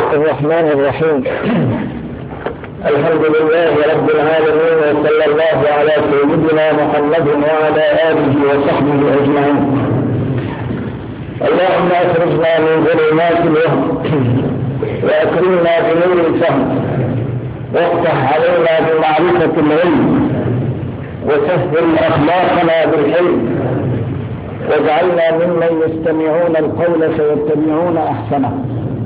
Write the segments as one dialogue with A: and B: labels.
A: الرحمن الرحيم. الحمد لله رب العالمين، وصلى الله على سيدنا محمد وعلى آله وصحبه أجمعين. اللهم أخرجنا من ظلمات الوهم وأكرمنا بنور الفهم، وافتح علينا بمعرفة العلم، وسهل أخلاقنا بالحلم، واجعلنا ممن يستمعون القول فيتبعون أحسنه.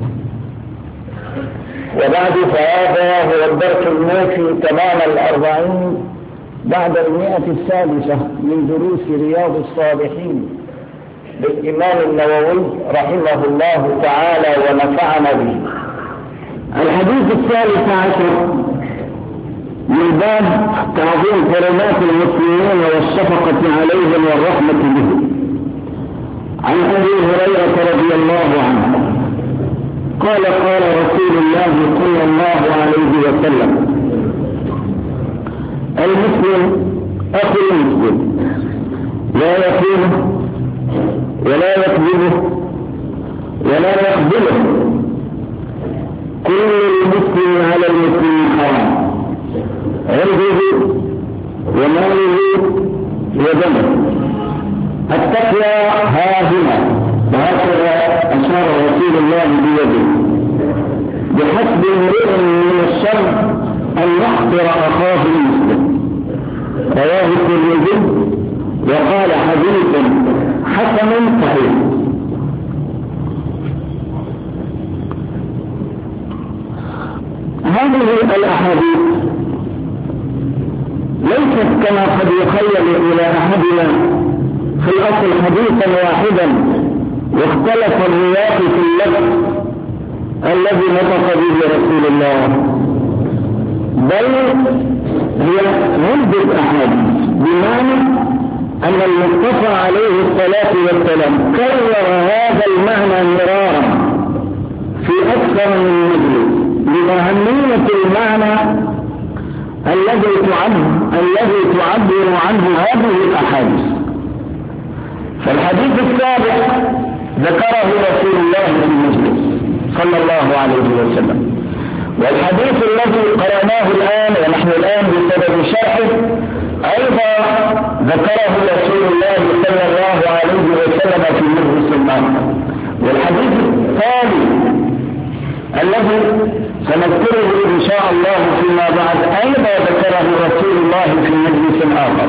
A: وبعد، فهذا هو الدرس الموفي تمام 40 بعد 100 من دروس رياض الصالحين للإمام النووي رحمه الله تعالى ونفعنا به.
B: الحديث 13 من باب تعظيم حرمات المسلمين والشفقة عليهم والرحمة بهم. عن أبي هريرة رضي الله عنه قال: قال رسول الله صلى الله عليه وسلم: المسلم أخو المسلم، لا يخونه ولا يكذبه ولا يخذله. كل المسلم على المسلم حرام، عرضه وماله ودمه. التقوى ها هنا، وهكذا أشار رسول الله بيده: بحسب امرئ من الشر أن يحقر أخاه المسلم. رواه الترمذي وقال: حديث حسن صحيح. هذه الأحاديث ليست كما قد يخيل إلى أحدنا في الأصل حديثا واحدا واختلف الرواة في اللفظ الذي نطق به رسول الله، بل هي عدة أحاديث، بمعنى أن المصطفى عليه الصلاة والسلام كرر هذا المعنى مرارا في أكثر من مجلس لأهمية المعنى الذي تعبر عنه هذه الأحاديث. فالحديث السابق ذكره رسول الله في المجلس صلى الله عليه وسلم، والحديث الذي قرأناه الآن ونحن الآن بسبب شرحه أيضا ذكره رسول الله صلى الله عليه وسلم في مجلس آخر. والحديث الثاني الذي سنذكره إن شاء الله فيما بعد أيضا ذكره رسول الله في مجلس آخر.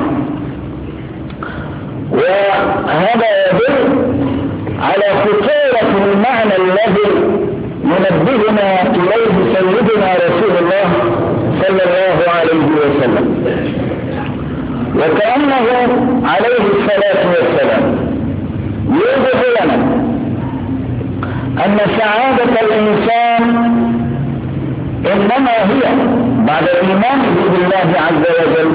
B: وهذا يدل على خطورة المعنى الذي ينبهنا إليه سيدنا رسول الله صلى الله عليه وسلم، وكأنه عليه الصلاة والسلام يوضح لنا أن سعادة الإنسان إنما هي بعد إيمانه بالله عز وجل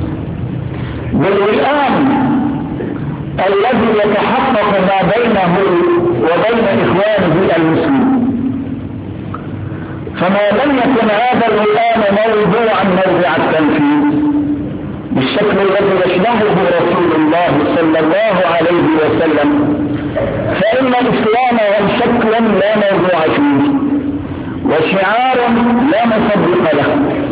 B: بالوئام الذي يتحقق ما بينه وبين إخوانه المسلمين. فما لم يكن هذا الوئام موضوعا موضع التنفيذ بالشكل الذي يشبهه رسول الله صلى الله عليه وسلم، فإن الإسلام شكلا لا موضوع فيه وشعار لا مصدق له.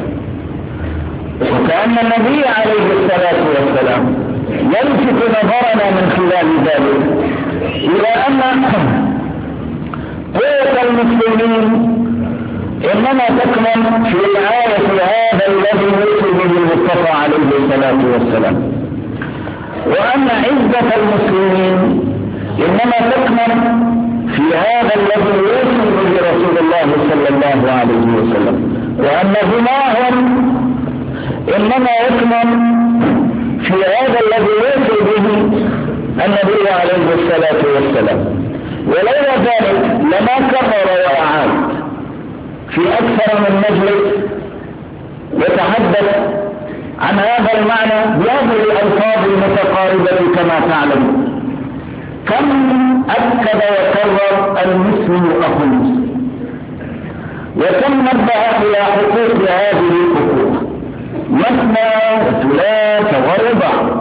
B: وكأن النبي عليه الصلاة والسلام يلفت نظرنا من خلال ذلك إلى أن قوة المسلمين إنما تكمن في رعاية هذا الذي يوصي به المصطفى عليه الصلاة والسلام، وأن عزة المسلمين إنما تكمن في هذا الذي يوصي به رسول الله صلى الله عليه وسلم، وأن غناهم إنما يكمن في هذا الذي يوصي به النبي عليه الصلاة والسلام. ولولا ذلك لما كرر وأعاد في أكثر من مجلس يتحدث عن هذا المعنى بهذه الألفاظ المتقاربة كما تعلم. كم أكد وكرر المسلم أخو المسلم، وكم نبه إلى حقوق هذه الحقوق مثنى وثلاث وربع.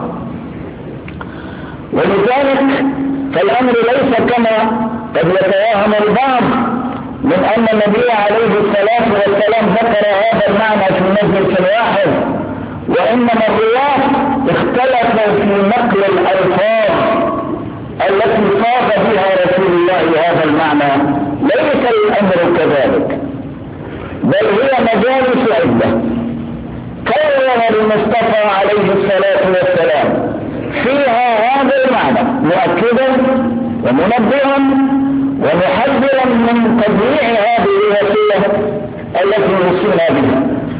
B: ولذلك فالأمر ليس كما قد يتوهم البعض من أن النبي عليه الصلاة والسلام ذكر هذا المعنى في مجلس واحد، وإنما الرواة اختلفوا في نقل الألفاظ التي صاغ بها رسول الله هذا المعنى. ليس الأمر كذلك، بل هي مجالس عدة كرر المصطفى عليه الصلاة والسلام فيها هذا المعنى، مؤكدا ومنبها ومحذرا من تضييع هذه الوسيلة التي وصلنا بها.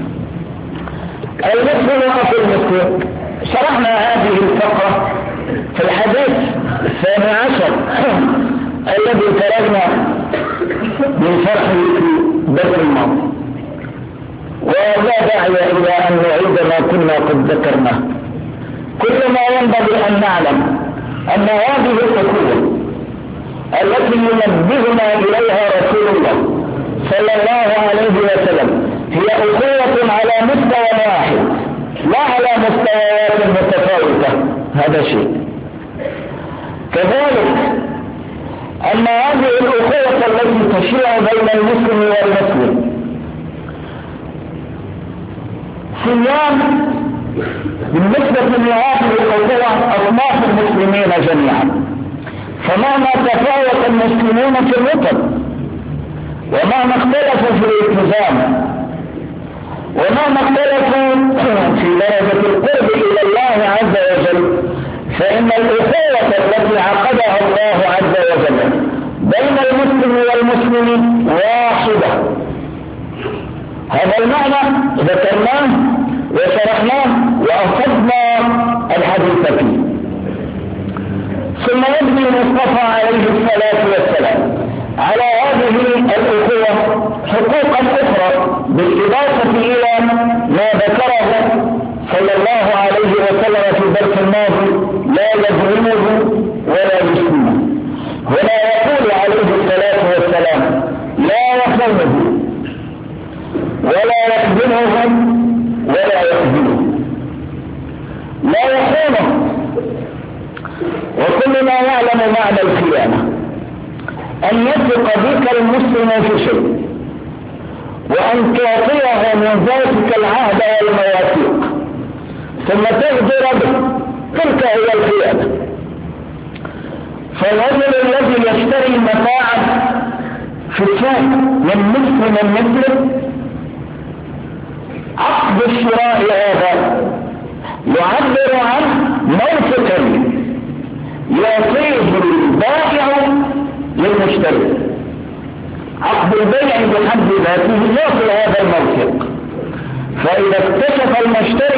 B: المسلم وفي المسلم، شرحنا هذه الفقرة في الحديث 12 الذي تركنا من شرحه في الدرس الماضي، ولا داعي الى ان نعيد ما كنا قد ذكرناه. كل ما ينبغي ان نعلم ان هذه الاخوة التي ينبهنا اليها رسول الله صلى الله عليه وسلم هي اخوة على مستوى واحد، لا على مستويات متفاوتة. هذا شيء. كذلك أن هذه الأخوة التي تشيع بين المسلم والمسلم صيام بالنسبة لهذه الأخوة أصناف المسلمين جميعا، فمهما تفاوت المسلمون في الرتب، ومهما اختلفوا في الالتزام، ومهما اختلفوا في درجة القرب إلى الله عز وجل، فإن الأخوة التي عقدها الله عز وجل بين المسلم والمسلم واحدة. هذا المعنى ذكرناه وشرحناه وأخذنا الحديث فيه. ثم يبني المصطفى عليه الصلاة والسلام على هذه الأخوة حقوقا أخرى بالإضافة إلى ما ذكره صلى الله عليه وسلم في الدرس الماضي: لا يظلمه ولا يسلمه. هنا يقول عليه الصلاة والسلام: لا يظلمه ولا يخذله ولا يخذله، لا يخونه. وكلنا يعلم معنى الخيانة، أن يثق بك المسلم في شيء وأن تعطيه من ذلك العهد والمواثيق ثم تغدر به، تلك هي الخيانة. فالرجل الذي يشتري متاعا في السوق من مسلم مثله، عقد الشراء هذا يعبر عن موثق يعطيه البائع للمشتري. عقد البيع بحد ذاته يعطي هذا الموثق، فإذا اكتشف المشتري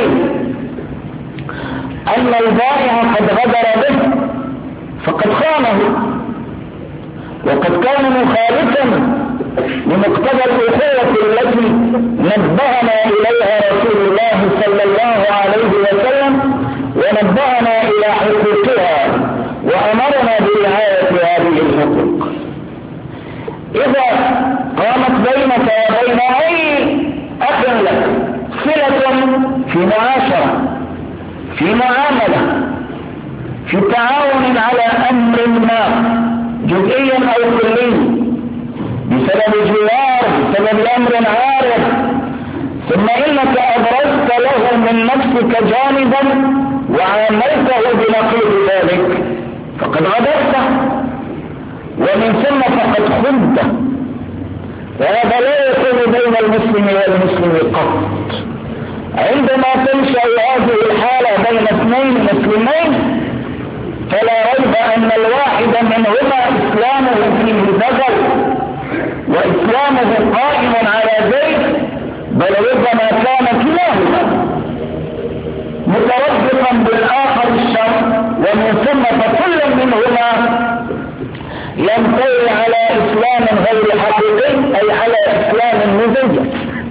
B: أن البائع قد غدر به فقد خانه، وقد كان مخالفا لمقتضى الأخوة التي نبهنا إليها رسول الله صلى الله عليه وسلم، ونبهنا إلى حقوقها وأمرنا برعاية هذه الحقوق. إذا قامت بينك وبين أي أخ لك صلة في معاشرة، في معاملة، في تعاون على أمر ما جزئيا أو كلي، بسبب جوار، بسبب أمر عارض، ثم إنك أبرزت له من نفسك جانبا وعاملته بنقيض ذلك، فقد غدرته ومن ثم فقد خنته. وهذا لا يكون بين المسلم والمسلم قط. عندما تنشأ هذه الحالة بين اثنين مسلمين فلا ريب أن الواحد منهما إسلامه فيه بذل وإسلامه قائم على ذلك، بل ربما كان كلاهما متربطا بالآخر الشر، ومن ثم فكل منهما ينطوي على إسلام غير حقيقي، أي على إسلام مزيف.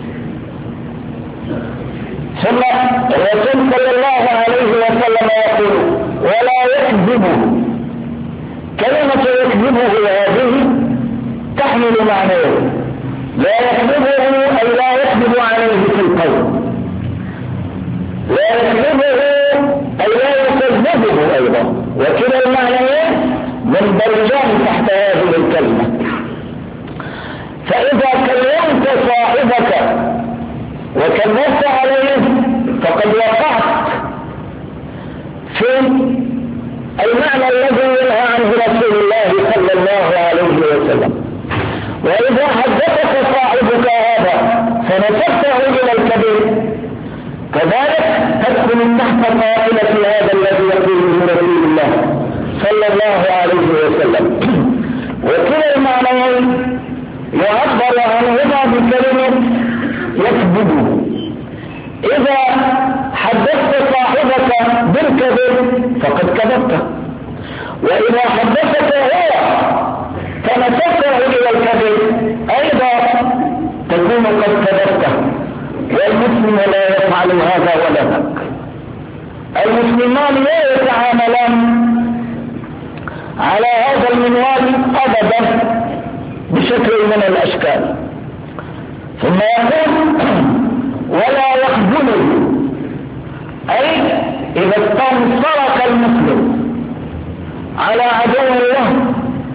B: ثم الرسول صلى الله عليه وسلم يقول: ولا يكذبه. كلمة يكذبه هذه تحمل معنيين: لا يكذبه أي لا يكذب عليه في القول، لا يكذبه أي لا يكذبه أيضا، وكلا المعنيين مندرجان تحت هذه الكلمة. فإذا كلمت صاحبك وكلمت عليه فقد وقعت في المعنى الذي ينهى عنه رسول الله صلى الله عليه وسلم. وإذا حدثك صاحبك هذا فنسبته إلى الكبير كذلك تدخل تحت قائلة هذا الذي يقوله رسول الله صلى الله عليه وسلم. وكلا المعنيين يعبر عنهما بكلمة يكذب. إذا حدثت صاحبك بالكذب فقد كذبت، وإذا حدثك هو فنسبته إلى الكذب أيضا تكون قد كذبته. والمسلم لا يفعل هذا ولا ذاك. المسلمان لا يتعاملان على هذا المنوال أبدا بشكل من الأشكال. ثم يقول ولا يخذله، أي إذا استنصرك المسلم على عدو الله،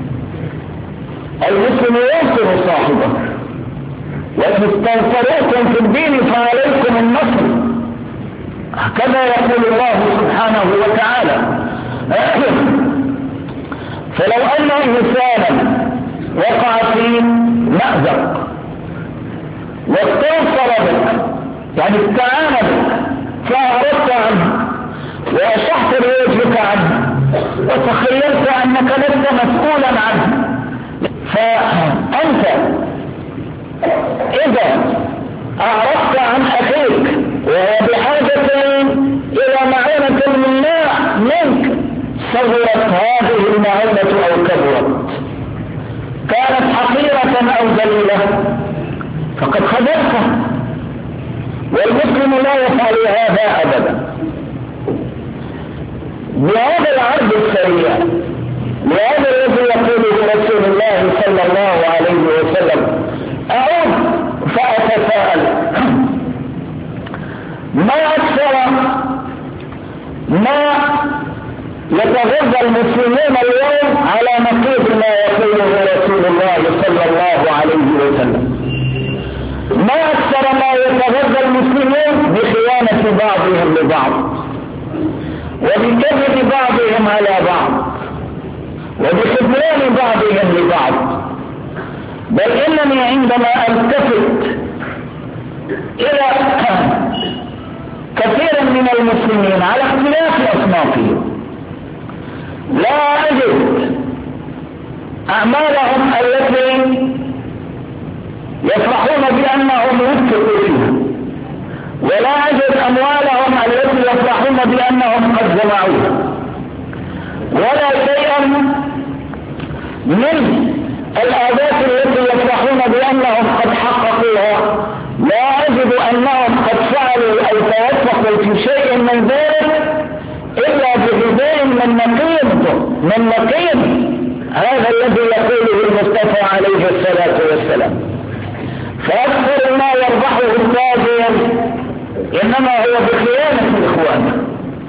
B: المسلم ينصر صاحبه، وإن استنصروكم في الدين فعليكم النصر، هكذا يقول الله سبحانه وتعالى. فلو أن إنسانا وقع في مأزق واستنصر بك، يعني استعان بك فأعرضت عنه وأشحت بوجهك عنه وتخيلت أنك لست مسؤولا عنه، فأنت إذا أعرضت عن أخيك وهو بحاجة إلى معونة منك صغرت هذه المعونة أو كبرت، كانت حقيرة أو ذليلة، فقد خذلته. والمسلم لا يفعل هذا أبدا. بهذا العرض السريع لهذا الذي يقوله رسول الله صلى الله عليه وسلم أعود فأتساءل ما أكثر ما يتغذى المسلمون اليوم على نقيض ما يقوله رسول الله صلى الله عليه وسلم. ما أكثر ما يتغذى المسلمون بخيانة بعضهم لبعض وبكذب بعضهم على بعض وبخذلان بعضهم لبعض. بل إنني عندما ألتفت إلى كثير من المسلمين على اختلاف أصنافهم لا أجد أعمالهم التي يفرحون بأنهم وفقوا فيها، ولا أجد أموالهم التي يفرحون بأنهم قد جمعوها، ولا شيئا من الآداب التي يفرحون بأنهم قد حققوها. لا أجد أنهم قد فعلوا أو توفقوا في شيء من ذلك إلا بهداء من نقيض هذا الذي يقوله المصطفى عليه الصلاة والسلام. فأكثر ما يربحه التاجر إنما هو بخيانة الإخوان،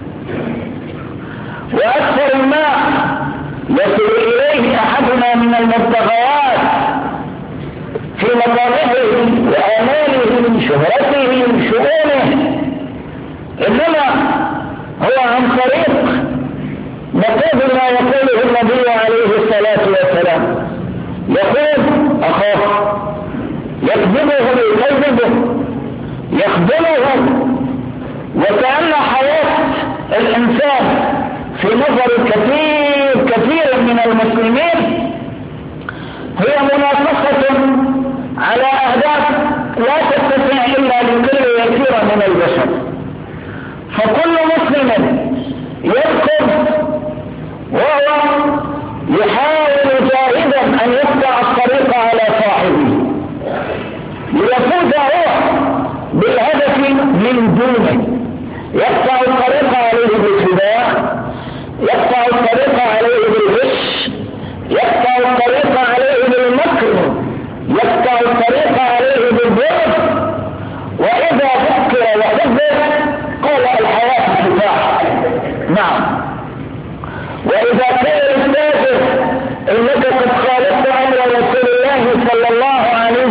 B: وأكثر ما يصل إليه أحدنا من المبتغيات في مطامعه وآماله شهرته شؤونه إنما هو عن طريق نقيض ما يقوله النبي عليه الصلاة والسلام. يقول أخاف يكذبه ويكذبه يخذله، وكأن حياة الإنسان في نظر كثير من المسلمين هي منافسة على أهداف لا تتسع إلا لكل يسير من البشر. فكل مسلم يركض وهو يحاول جاهدا أن يقطع الطريق على صاحبه ليفوز هو بالهدف من دونه، يقطع الطريق عليه بالخداع، يقطع الطريق عليه بالغش، يقطع الطريق عليه بالمكر، يقطع الطريق عليه بالظلم. وإذا فكر وحذر قال الحياة كفاح. نعم. وإذا كان التاجر إنك قد خالفت أمر رسول الله صلى الله عليه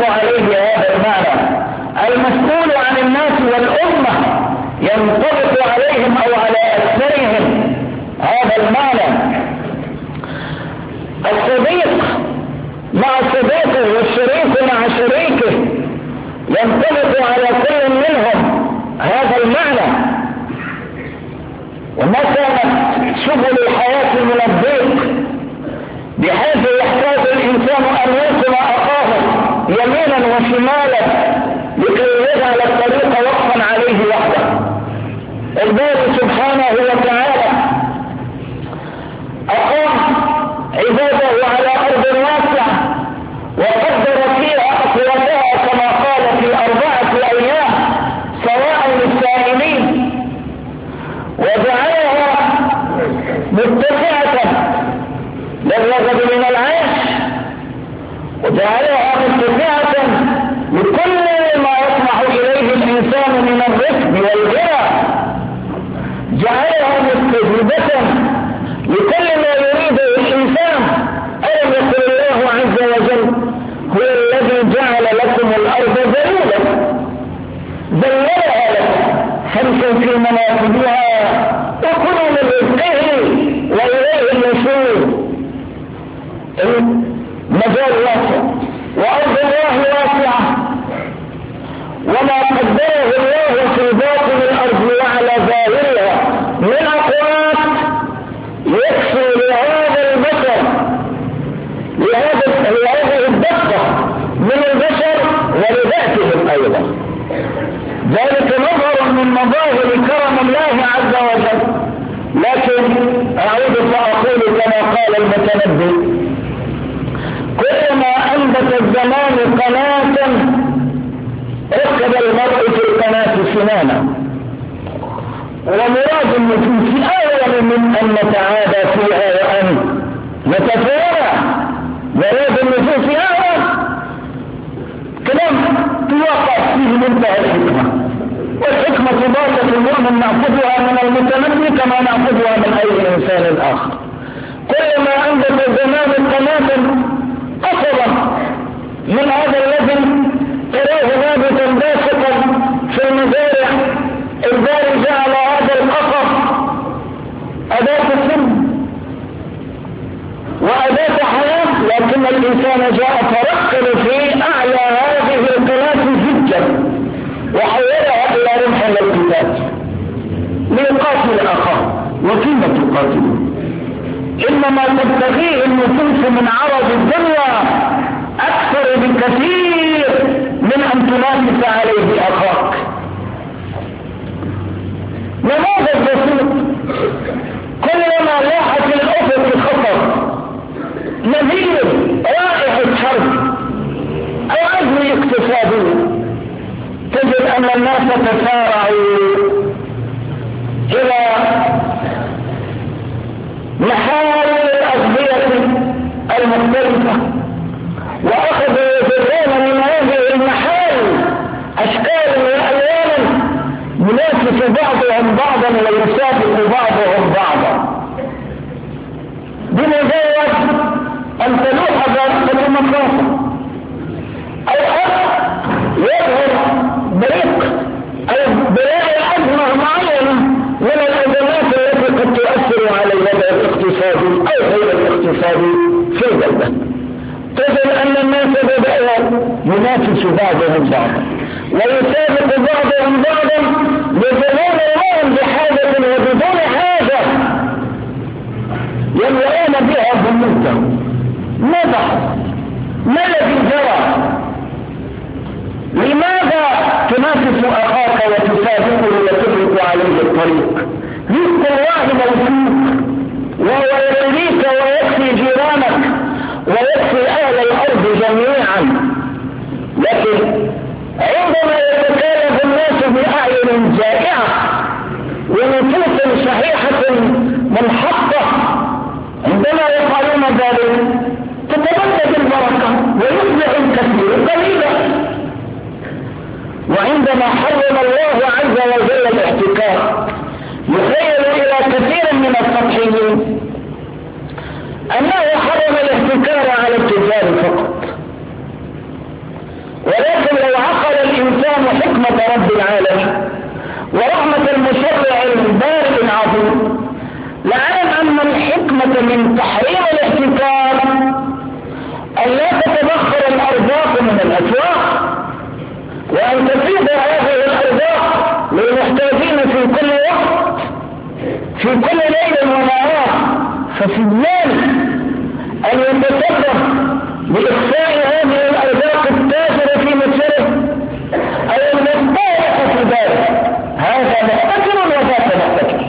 B: ينطبق عليه هذا المعنى. المسؤول عن الناس والأمة ينطبق عليهم أو على أكثرهم هذا المعنى. الصديق مع صديقه والشريك مع شريكه ينطبق على كل منهم هذا المعنى. وما كانت سبل الحياة من الضيق بحيث يحتاج الإنسان أن ينقل أخاه يمينا وشمالا لكي يجعل الطريق وقفا عليه وحده. الباري سبحانه وتعالى أقام عباده على أرض واسعة وقدر فيها أقواتها كما قال في 4 أيام سواء للسائلين، وجعلها متسعة للرغد من العيش، وجعلها متسعة لكل ما يطمح إليه الإنسان من الرزق والغنى، جعلها مستجيبة لكل ما يريده الإنسان. ألم يقل الله عز وجل هو الذي جعل لكم الأرض ذلولا ذللها لكم فامشوا في مناكبها وكلوا من رزقه وإليه النشور. المجال واسع وأرض الله واسعة، وما قدره الله في باطن الأرض وعلى ظاهرها من أقوات يكفي لهذا البشر لهذه الدقة من البشر ولذاتهم أيضا. ذلك مظهر من مظاهر كرم الله عز وجل. لكن أعود فأقول كما قال المتنبي: كلما أنبت الزمان قناة ركب المرء في القناة سنانا. ومراد النفوس أول من أن نتعادى فيها وأن نتفاوى. مراد النفوس أول كلام توقع فيه منتهى الحكمة، والحكمة ضالة المؤمن نأخذها من المتنبي كما نأخذها من أي إنسان آخر. كلما أنبت الزمان قناة أصلا من هذا الذي تراه نابتا باسقا في المزارع، الباري جعل هذا القصر أداة سن وأداة حياة، لكن الإنسان جاء ترقل في أعلى هذه القناة زجا وحولها إلى رمح الالتفات ليقاتل أخاه. وكيف تقاتل؟ إنما تبتغيه النفوس من عرض الدنيا أكثر بكثير من أن تنافس عليه أخاك. نماذج بسيط: كلما لاحت الأفق خطر، نذير، رائحة حرب أو أزمة اقتصادية، تجد أن الناس تسارعوا إلى محاور الأغذية المختلفة، وأخذوا يجرون من هذه المحال أشكالا وألوانا ينافس بعضهم بعضا ويسابق بعضهم بعضا بمجرد أن تلوح ذات المخاطر أو يظهر بريق أو بلاء أزمة معينة من الأزمات التي قد تؤثر على الوضع الاقتصادي أو غير الاقتصادي في البلدة. تجد أن الناس بدأوا ينافس بعضهم بعضا ويسابق بعضهم بعضا لظنون لهم بحاجة وبدون حاجة يملؤون بها بيوتهم. ماذا حصل؟ ما الذي جرى؟ لماذا تنافس أخاك وتسابقه وتغلق عليه الطريق؟ رزق الله موجود وهو يكفيك ويكفي جيرانك ويكفي أهل الأرض جميعا، لكن عندما يتكالب الناس بأعين جائعة ونفوس صحيحة منحطة، عندما يفعلون ذلك تتبدد البركة ويصبح الكثير قليلا. وعندما حرم الله عز وجل الاحتكار يخيل إلى كثير من السطحيين من تحريم الاحتكار أن لا تتبخر الأرزاق من الأسواق، وأن تفيد هذه الأرزاق للمحتاجين في كل وقت في كل ليل ونهار. ففي المال أن يتصرف بإخفاء هذه الأرزاق التاجر في مسيره أو المستهلك في ذلك، هذا محتكر وذاك محتكر.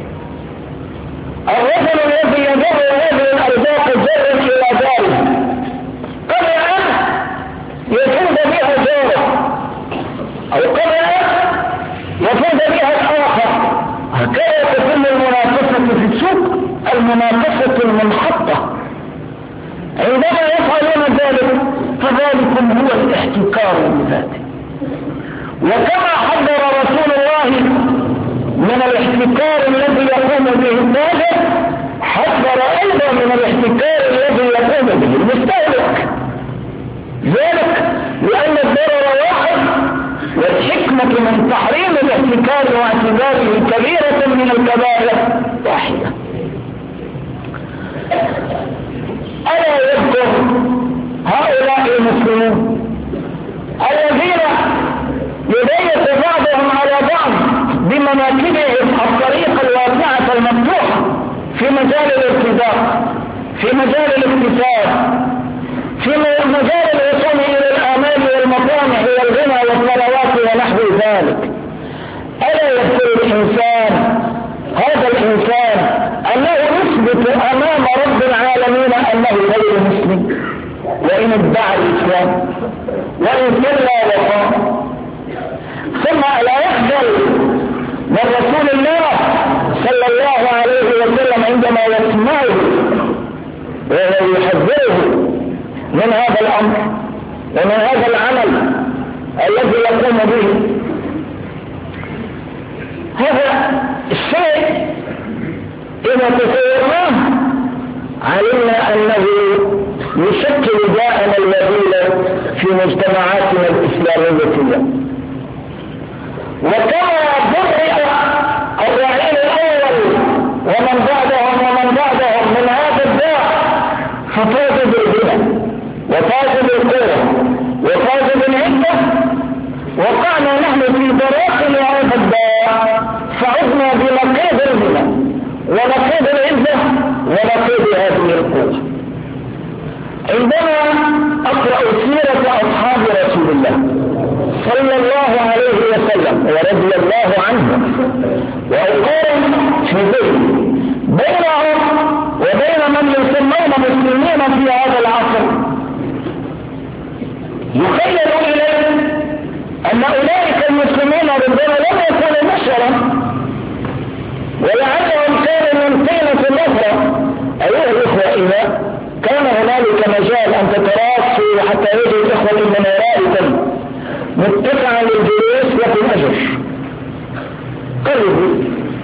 B: الرجل الذي يجر هذه الأرزاق جرا إلى داره قبل أن يفوز بها جاره أو قبل أن يفوز بها الآخر. هكذا تتم المنافسة في السوق، المنافسة المنحطة. عندما يفعلون ذلك فذلكم هو الاحتكار بذاته. وكما حذر رسول الله من الاحتكار الذي يقوم به التاجر، حذر ايضا من الاحتكار الذي يقوم به المستهلك، ذلك لان الضرر واحد، والحكمة من تحريم الاحتكار واعتباره كبيرة من الكبائر واحدة. ألا يذكر هؤلاء المسلمون الذين يبيت بعضهم على بعض بمناكبهم الطريقة الواسعة المفتوحة في مجال الارتزاق، في مجال الاكتساب، في مجال الوصول إلى الآمال والمطامح والغنى والصلوات ونحو ذلك. ألا يذكر الإنسان هذا الإنسان أنه يثبت أمام رب العالمين أنه غير مسلم، وإن ادعى الإسلام وإن صلى وصام. ثم لا يخجل من رسول الله صلى الله عليه وسلم عندما يسمعه وهو يحذره من هذا الأمر ومن هذا العمل الذي يقوم به. هذا الشيء إذا تصورناه علمنا أنه يشكل داءنا الوبيل في مجتمعاتنا الإسلامية اليوم. وكما برئ الرعيل الأول ومن بعدهم من هذا الداء، ففاز بالغنى وفاز بالقوة وفاز بالعزة، وقعنا نحن في دراخل هذا الداء فعدنا بنقيض الغنى ونقيض العزة ونقيض هذه القوة. عندما أقرأ سيرة أصحاب رسول الله صلى الله عليه وسلم ورضي الله عنهم وأقارن في ذهني بينهم وبين من يسمون مسلمين في هذا العصر، يخيل إليه أن أولئك المسلمين ربما لم يكونوا بشرا، ولعلهم كانوا من طينة الأخرى. أيها الإخوة، إذا كان هنالك مجال أن تتراصوا حتى يجد الإخوة من ورائكم متسعا للجلوس لكم أجر، قربوا.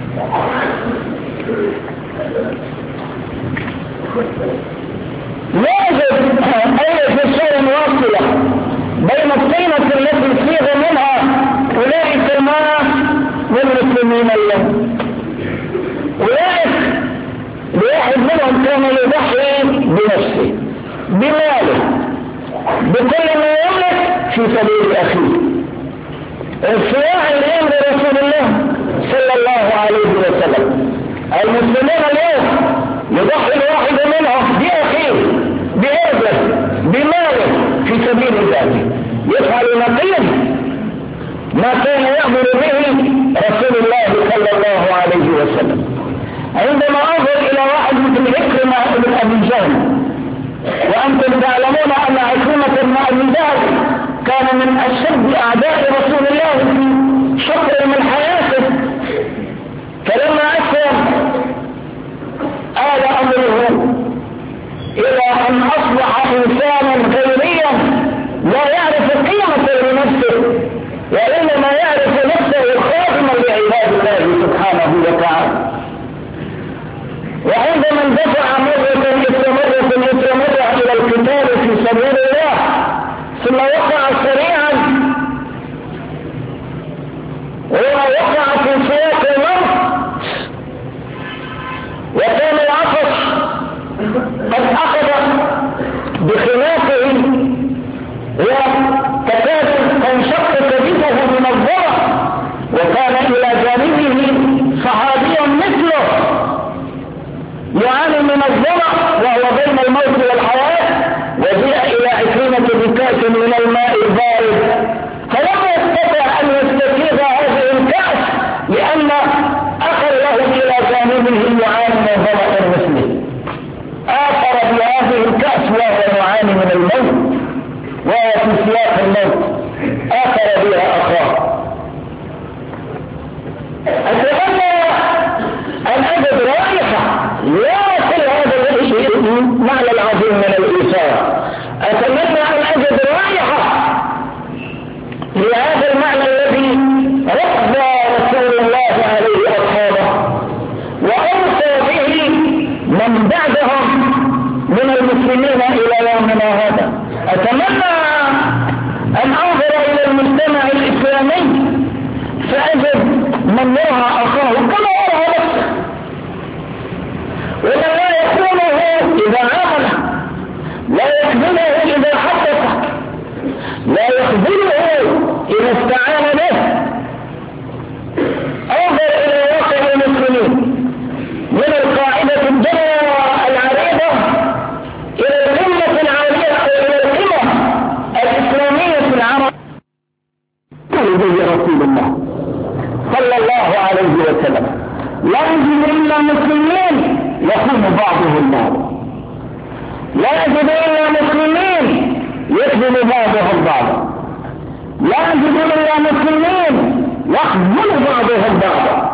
B: لا يوجد أي فصول واصلة بين الطينة التي صيغ منها أولئك الناس والمسلمين اليوم. أولئك الواحد منهم كان يضحي بنفسه بماله بكل ما يملك في سبيل أخيه، انصياعا لأمر رسول الله صلى الله عليه وسلم. المسلمين اليوم يضحي الواحد منهم بأخيه بأهله بماله في سبيل ذلك، يفعل نقيض ما كان يأمر به رسول الله صلى الله عليه وسلم. عندما أنظر إلى واحد مثل عكرمة بن أبي جهل، وأنتم تعلمون أن عكرمة بن أبي جهل كان من أشد أعداء رسول الله في شطر من حياته، فلما أسلم آل أمره إلى أن أصبح إنسانا غيريا لا يعرف قيمة لنفسه، وإنما يعرف نفسه خادما لعباد الله سبحانه وتعالى. وعندما اندفع مرة إلى القتال في سبيل الله، ثم وقع سريعا ووقع في سياق الموت، وكان العطش وتكاد تنشق كبده من الضرع، وكان إلى جانبه صحابي مثله يعاني من الضرع وهو بين الموت والحياة، وجاء إلى عكرمة بكأس من الماء البارد، فلم يستطع أن يستفيض هذه الكأس لأن أخا له إلى جانبه يعاني من ضرع مثله، آخر بهذه الكأس وهو يعاني من الموت وهو في سياق الموت، آخر بها أخاه. أتمنى أن أجد رائحة لا كل هذا المعنى العظيم من الإيثار، أتمنى أن أجد رائحة لهذا المعنى الذي ربى رسول الله عليه أصحابه وأوصى به من بعدهم من المسلمين إلى يومنا هذا. أتمنى أن أنظر إلى المجتمع الإسلامي فأجد من يرى أخاه كما يرى نفسه، ومن لا يخونه إذا عمل، لا يخذله إذا حدث، لا يخذله إذا استعان به. انظر إلى واقع المسلمين من القاعدة الجنة العريضة إلى القمة العالية إلى القمة الإسلامية العربية زي رسول الله صلى الله عليه وسلم، لا يجد إلا مسلمين يخون بعضهم بعضا، لا يجد إلا مسلمين يكذب بعضهم بعضا، لا يجد إلا مسلمين يخذل بعضهم بعضا.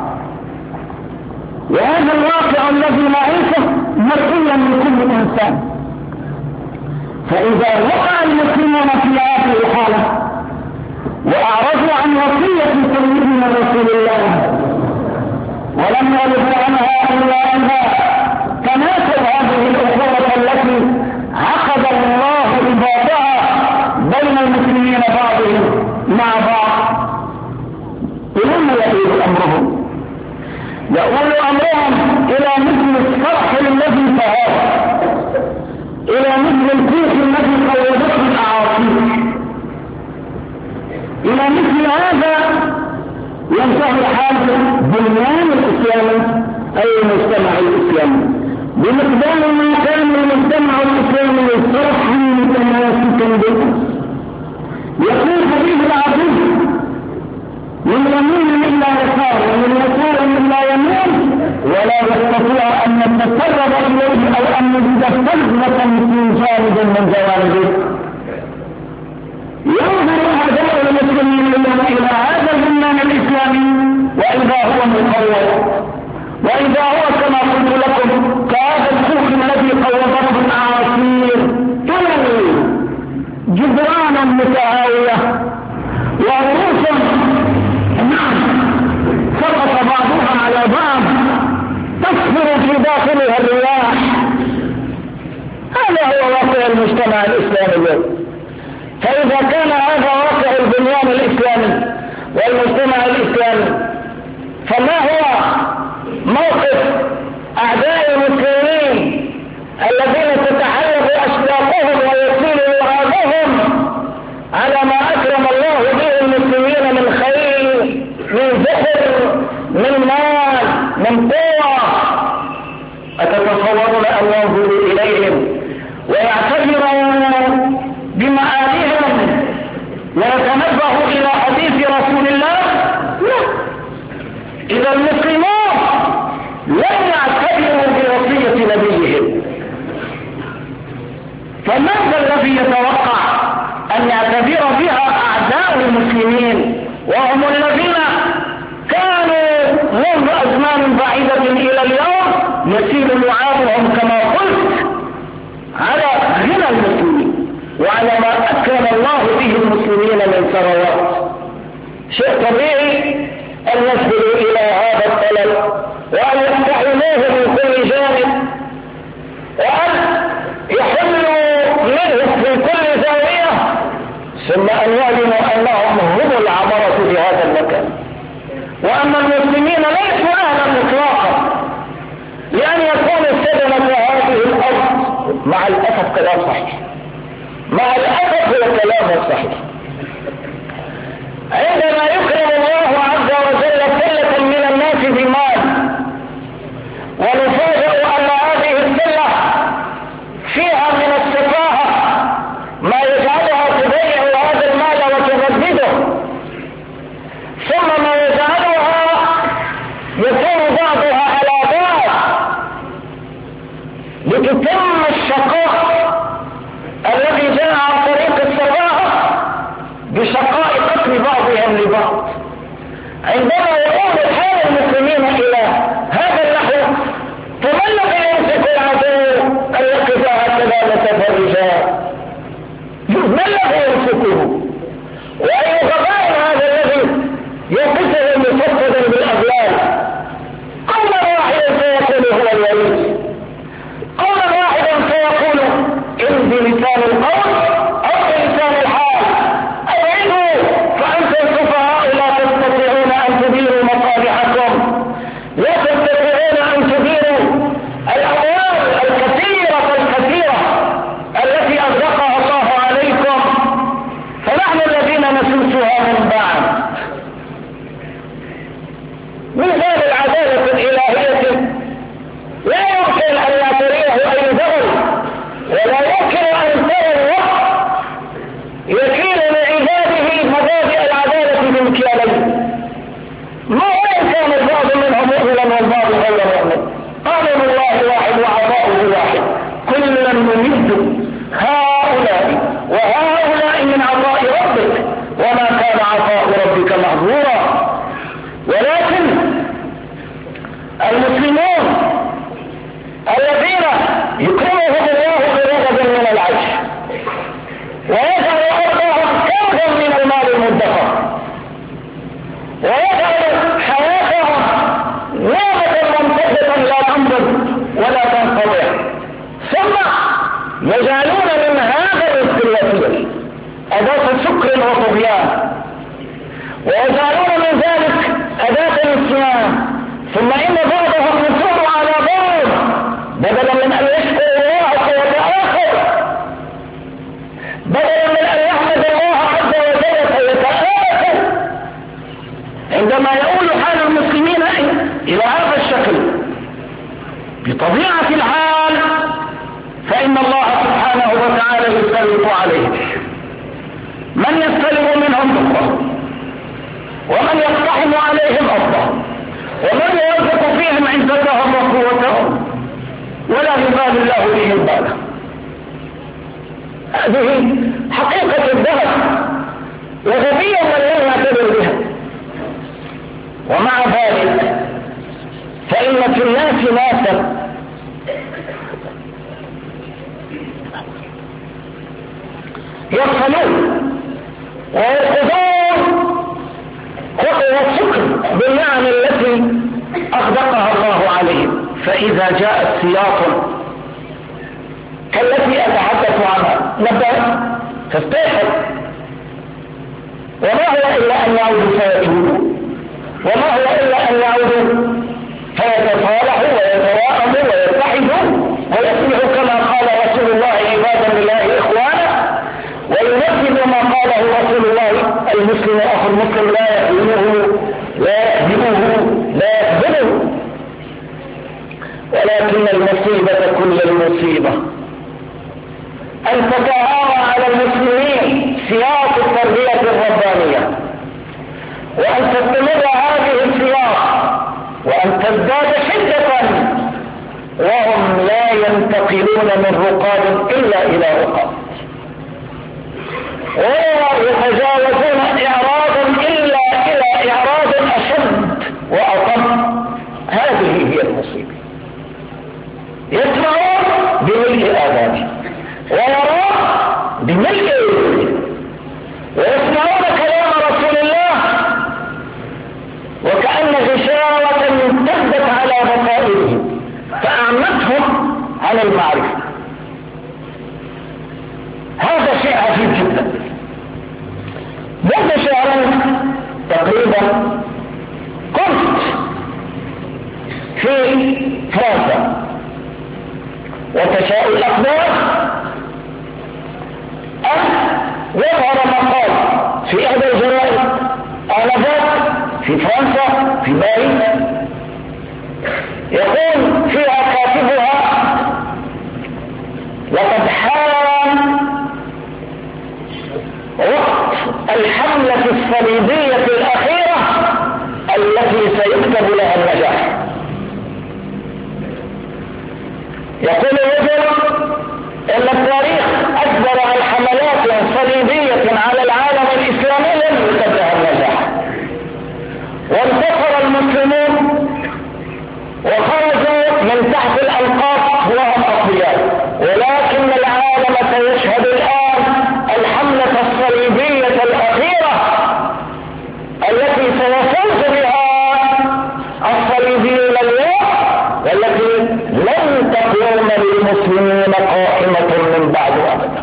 B: وهذا الواقع الذي نعيشه مرئيا لكل إنسان. فإذا وقع المسلمون في هذه الحالة وأعرضوا عن وصية سيدنا رسول الله ولم يرضوا عنها إلا أنها تناسب هذه الأخوة التي عقد الله رباطها بين المسلمين بعضهم مع بعض، إلى يؤول أمرهم؟ يؤول أمرهم إلى مثل الصرح الذي فهاه، إلى مثل الكيس الذي قوضته الأعاصير، إلى مثل هذا ينتهي حال بنيان الإسلامي أي المجتمع الإسلامي بمقدار ما كان المجتمع الإسلامي صرحا متماسكا بالأمس، يكون حديث العظيم من يمين إلا يسار ومن يسار إلا يمين، ولا يستطيع أن نتسرب إليه أو أن نجد فجوة في جانب من جوانبه. ينظر أعداء المسلمين إلى هذا البنيان الإسلامي وإذا هو مقوض، وإذا هو كما قلت لكم كهذا الكوخ الذي قوضته الأعاصير تلوي جدرانا متهاوية ورؤوسا سقط بعضها على بعض تصفر في داخلها الرياح. هذا هو واقع المجتمع الإسلامي اليوم. فإذا كان هذا واقع البنيان الإسلامي والمجتمع الإسلامي، فما هو موقف أعداء المسلمين الذين تتحلق أشلاقهم ويسيل وعادهم على ما أكرم الله به المسلمين من خير، من ذكر، من مال، من قوة؟ أتتصورون أن ينظروا إليهم ويعتبروا بمآلهم ويتنبهوا إلى حديث رسول الله؟ لا. إذا المسلمون لم يعتبروا بوصية نبيهم، فماذا الذي يتوقع أن يعتبر بها أعداء المسلمين وهم الذين كانوا منذ أزمان بعيدة إلى اليوم يسير لعابهم كما قلت على غنى المسلمين وعلى ما أكرم الله به المسلمين من ثروات؟ شيء طبيعي أن يصبروا إلى هذا الطلب وأن يستحيلوه من كل جانب وأن يحلوا منه في كل زاوية، ثم أن يعلموا أنهم هم العبرة في هذا المكان، وأن المسلمين ليسوا أهلا إطلاقا لأن يكونوا سدنة هذه الأرض. مع الأسف كلام صحيح، مع الأسف هو كلام ينفذها من بعد. ميزان العدالة الإلهية لا يمكن أن يعتريه أي دول، ولا يمكن أن ترى الوقت يكيل لعباده مبادئ العدالة بمكيالين. ما وإن كان البعض منهم مؤمنا والبعض غير مؤمن، قانون الله واحد وعطاؤه واحد، كلا نمد هؤلاء وهؤلاء من عطاء ربك وما كان عطاء ربك محظورا. ولكن المسلمون الذين يكرمهم الله برغد من العيش ويجعل أرضهم كنزا من المال المدخر ويجعل حياتهم نعمة ممتدة لا تنضب ولا تنقطع، ثم يجعلون من هذا الثلاثي أداة سكر وطغيان، ويجعلون من ذلك أداة الإسلام، ثم إن بعضهم يثور على بعض بدلا من أن يشكر الله فيتآخر، بدلا من أن يحمد الله عز وجل فيتآخر. عندما يؤول حال المسلمين إلى هذا الشكل بطبيعة الحال فإن الله سبحانه وتعالى يسلط عليه من يستلم منهم ضده، ومن يقتحم عليهم أرضهم، ومن يوثق فيهم عزتهم وقوتهم، ولا يبال الله بهم بالا. هذه حقيقة الدهر وغبية من لم يعتبر بها. ومع ذلك فإن في الناس ناسا يصلون ويرقدون والسكر بالنعم التي أخدقها الله عليهم، فإذا جاءت سياط كالتي أتحدث عنها نبدأ تستيقظ، وما هو إلا أن يعودوا فيتوبوا، وما هو إلا أن يعودوا فيتصالحوا ويتواءموا ويتحدوا ويصلحوا كما قال رسول الله عبادا لله إخوانا، وينفذ ما قاله رسول الله المسلم أخو المسلم لا يخونه لا يكذبه لا يكذبه. ولكن المصيبة كل المصيبة أن تتهاوى على المسلمين سياق التربية الربانية، وأن تستمر هذه السياق وأن تزداد شدة، وهم لا ينتقلون من رقاد إلا إلى رقاد، ولا يتجاوزون إعراضا إلا إلى إعراض أشد وأطم. هذه هي المصيبة. يسمعون بملء آذانهم ويرون بملء أذنهم ويسمعون كلام رسول الله وكأن غشاوة امتدت على بصائرهم فأعمتهم عن المعرفة. هذا شيء عجيب جدا. منذ شهرين تقريبا كنت في فرنسا وتشاء الأخبار أن يظهر مقال في إحدى الجرائد آنذاك في فرنسا في باريس يقول فيها كاتبها: لقد حان وقت الحملة الصليبية الأخيرة التي سيكتب لها النجاح. يقول الرجل إن التاريخ أكبر عن حملات صليبية على العالم الإسلامي لم يكتب لها النجاح، وانتصر المسلمون وخرجوا من تحت الأنقاض وهم أقوياء، ولكن العالم سيشهد الآن الحملة الصليبية الأخيرة التي سيفوز بها الصليبيون اليوم، والتي لن تقوم للمسلمين قائمة من بعد أبدا.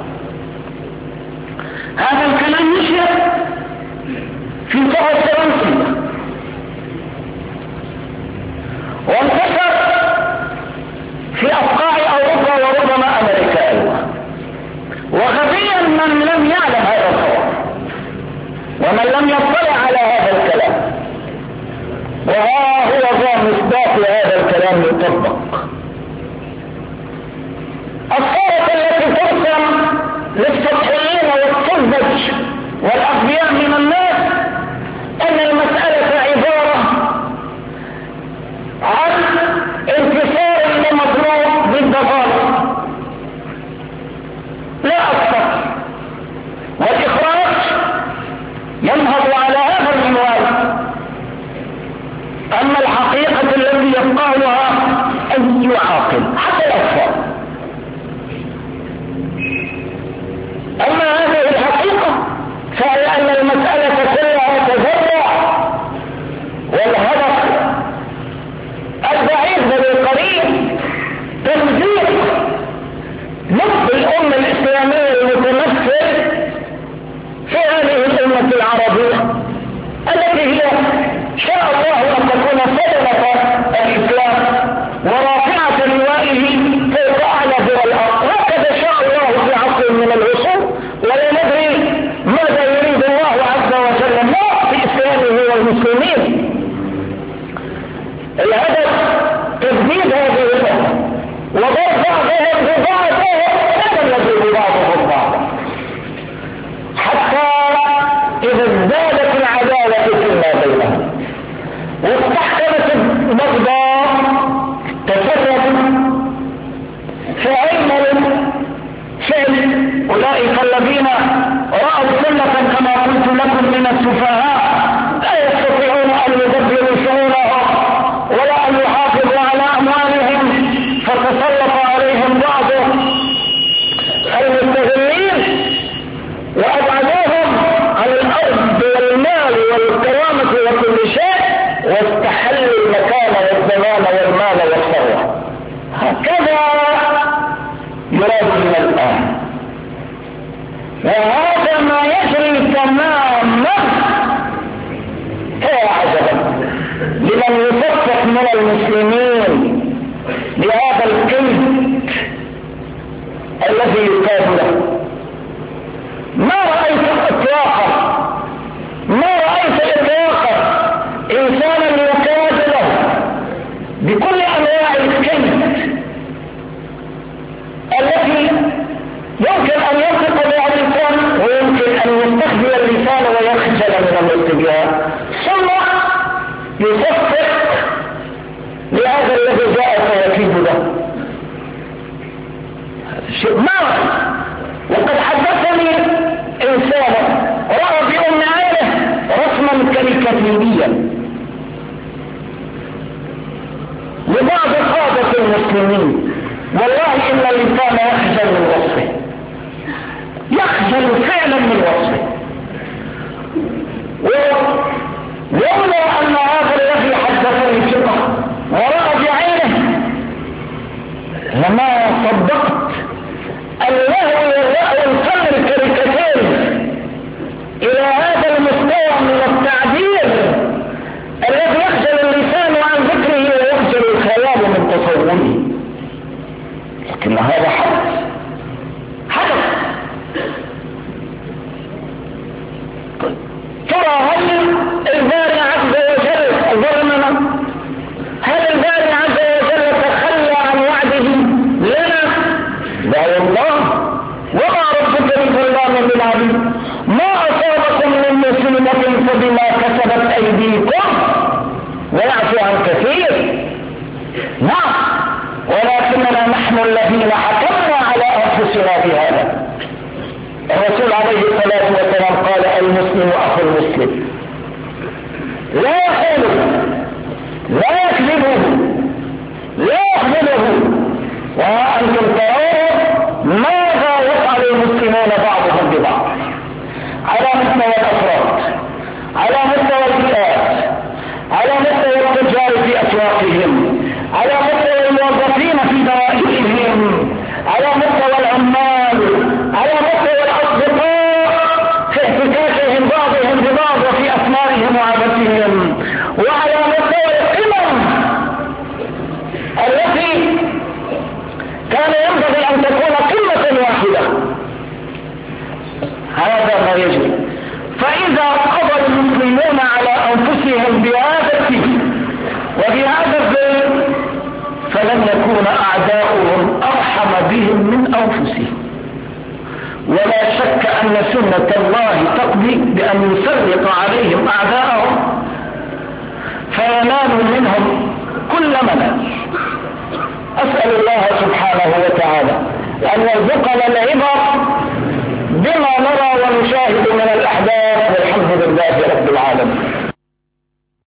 B: هذا الكلام نشر في صحف فرنسية وانتشر في أفقاع أوروبا وربما أمريكا أيضا. وغبيا من لم يعلم هذا الخبر ومن الأفق. الصورة التي ترسم للسطحيين والسذج والأغبياء من الناس أن المسألة عبارة عن انتصار لمظلوم ضد ظالم لا أكثر، والإخراج ينهض على هذا المنوال. أما الحقيقة التي يفقهها أي عاقل حتى الأطفال، أما هذه الحقيقة فهي أن المسألة كلها تزرع، والهدف البعيد بالقريب تمزيق نصف الأمة الإسلامية المتمثل في هذه الأمة العربية التي هي شاء الله أن تكون صدمة الإسلام ورافعة لوائه فوق أعلى دول الأرض. هكذا شاء الله في عصر من العصور، ولا ندري ماذا يريد الله عز وجل في إسلامه والمسلمين. الهدف تجديد هذه الأمة وضرب بعضهم ببعضهم لم يضرب بعضهم بعضا، حتى إذا ازدادت العداوة فيما بينهم واستحكمت البغضاء تسربوا فأيمنوا فعل أولئك الذين رأوا سنة كما قلت لكم من السفهاء لا يستطيعون أن يدبروا شؤونهم ولا أن يحافظوا على أموالهم، فتسلط عليهم بعض المستغلين وأبعدوهم عن الأرض والمال والكرامة وكل شيء، واستحلوا المكان والزمان والمال والثروة. هكذا يراد من الآن، وهذا ما يجري تماما. يا عجبا لمن يصفق من المسلمين لهذا الكيد الذي يقال له. ما رأيت إطلاقا إنسانا يكاد له بكل أنواع الكيد التي يمكن أن ينطق بها اللسان ويمكن أن يستخدم اللسان ويخجل من الاستجابة، ثم يصفق لهذا الذي جاء فيكيد له. هذا شيء ما. وقد حدثني إنسان رأى بأم عينه رسما كاريكاتيريا لبعض قادة المسلمين، والله إن الإنسان يخجل من وصفه، يخجل فعلا من وصفه. ولولا أن هذا الذي حدثني ثقة ورأى بعينه لما صدقت أنه يوصل الكاريكاتير إلى هذا المستوى من التعبير الذي يخجل اللسان عن ذكره ويخجل الخيال من تصوره. لكن هذا حدث. ترى هل الباري عز وجل ظلمنا؟ هل الباري عز وجل تخلى عن وعده لنا؟ لا والله، وما ربك بظلام للعبيد. ما أصابكم من مصيبة فبما كسبت أيديكم ويعفو عن كثير. نعم، ولكننا نحن الذين حكمنا على أنفسنا بهذا. الرسول عليه الصلاة والسلام قال المسلم أخو المسلم، لا يخونه، لا يكذبه، لا يخذله. وأنتم ترون ماذا يفعل المسلمون بعضهم ببعض على مستوى الأفراد، على مستوى الفئات، على مستوى التجار في أسواقهم، على مستوى الموظفين في دوائرهم، على مستوى العمال، على مستوى الأصدقاء في احتكاكهم بعضهم ببعض وفي أسمائهم وعادتهم، وعلى مستوى القمم التي كان ينبغي أن تكون قمة واحدة. هذا ما يجب. فإذا قضى المسلمون على أنفسهم بهذا الدين وبهذا الدين فلن يكون أعداؤهم أرحم بهم من أنفسهم. ولا شك أن سنة الله تقضي بأن يفرق عليهم أعداءهم فينالوا منهم كل منال. أسأل الله سبحانه وتعالى أن يرزقنا العبرة